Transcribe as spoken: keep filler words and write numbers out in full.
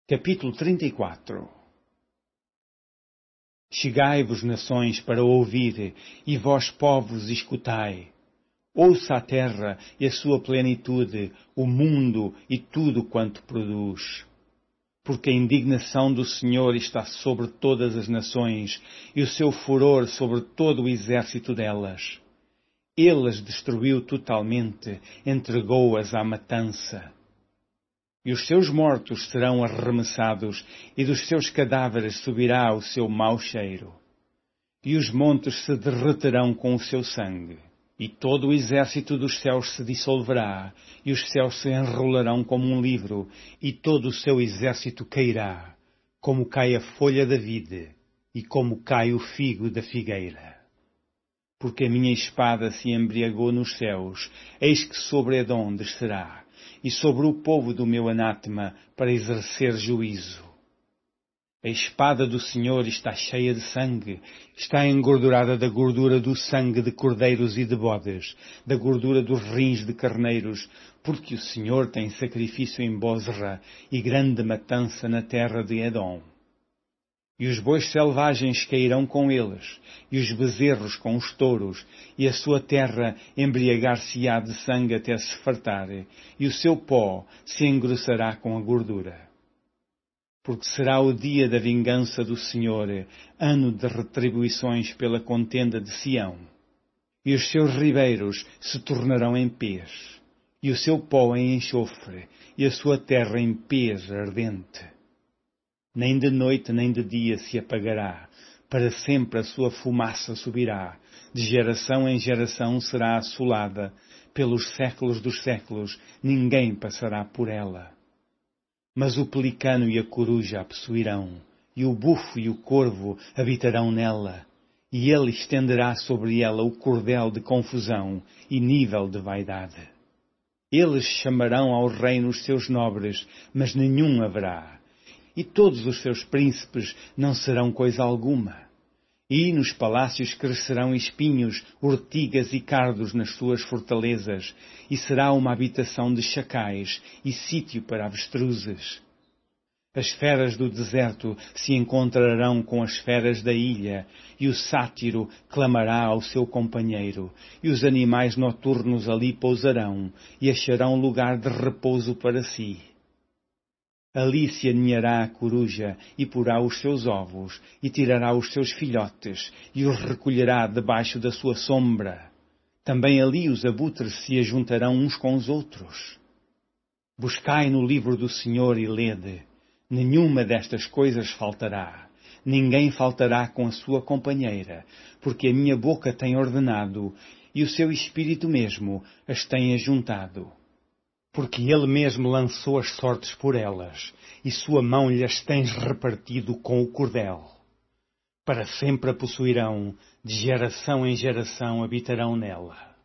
Capítulo trinta e quatro. Chegai-vos, nações, para ouvir, e vós, povos, escutai. Ouça a terra e a sua plenitude, o mundo e tudo quanto produz. Porque a indignação do Senhor está sobre todas as nações, e o seu furor sobre todo o exército delas. Ele as destruiu totalmente, entregou-as à matança. E os seus mortos serão arremessados, e dos seus cadáveres subirá o seu mau cheiro. E os montes se derreterão com o seu sangue, e todo o exército dos céus se dissolverá, e os céus se enrolarão como um livro, e todo o seu exército cairá, como cai a folha da vide, e como cai o figo da figueira. Porque a minha espada se embriagou nos céus, eis que sobre Edom descerá, e sobre o povo do meu anátema, para exercer juízo. A espada do Senhor está cheia de sangue, está engordurada da gordura do sangue de cordeiros e de bodes, da gordura dos rins de carneiros, porque o Senhor tem sacrifício em Bozra e grande matança na terra de Edom. E os bois selvagens cairão com eles, e os bezerros com os touros, e a sua terra embriagar-se-á de sangue até se fartar, e o seu pó se engrossará com a gordura. Porque será o dia da vingança do Senhor, ano de retribuições pela contenda de Sião. E os seus ribeiros se tornarão em pez, e o seu pó em enxofre, e a sua terra em pez ardente. Nem de noite nem de dia se apagará, para sempre a sua fumaça subirá, de geração em geração será assolada, pelos séculos dos séculos ninguém passará por ela. Mas o pelicano e a coruja a possuirão, e o bufo e o corvo habitarão nela, e ele estenderá sobre ela o cordel de confusão e nível de vaidade. Eles chamarão ao reino os seus nobres, mas nenhum haverá. E todos os seus príncipes não serão coisa alguma. E nos palácios crescerão espinhos, urtigas e cardos nas suas fortalezas, e será uma habitação de chacais e sítio para avestruzes. As feras do deserto se encontrarão com as feras da ilha, e o sátiro clamará ao seu companheiro, e os animais noturnos ali pousarão, e acharão lugar de repouso para si. Ali se aninhará a coruja, e porá os seus ovos, e tirará os seus filhotes, e os recolherá debaixo da sua sombra. Também ali os abutres se ajuntarão uns com os outros. Buscai no livro do Senhor e lede. Nenhuma destas coisas faltará. Ninguém faltará com a sua companheira, porque a minha boca tem ordenado, e o seu espírito mesmo as tem ajuntado. Porque ele mesmo lançou as sortes por elas, e sua mão lhes tens repartido com o cordel. Para sempre a possuirão, de geração em geração habitarão nela.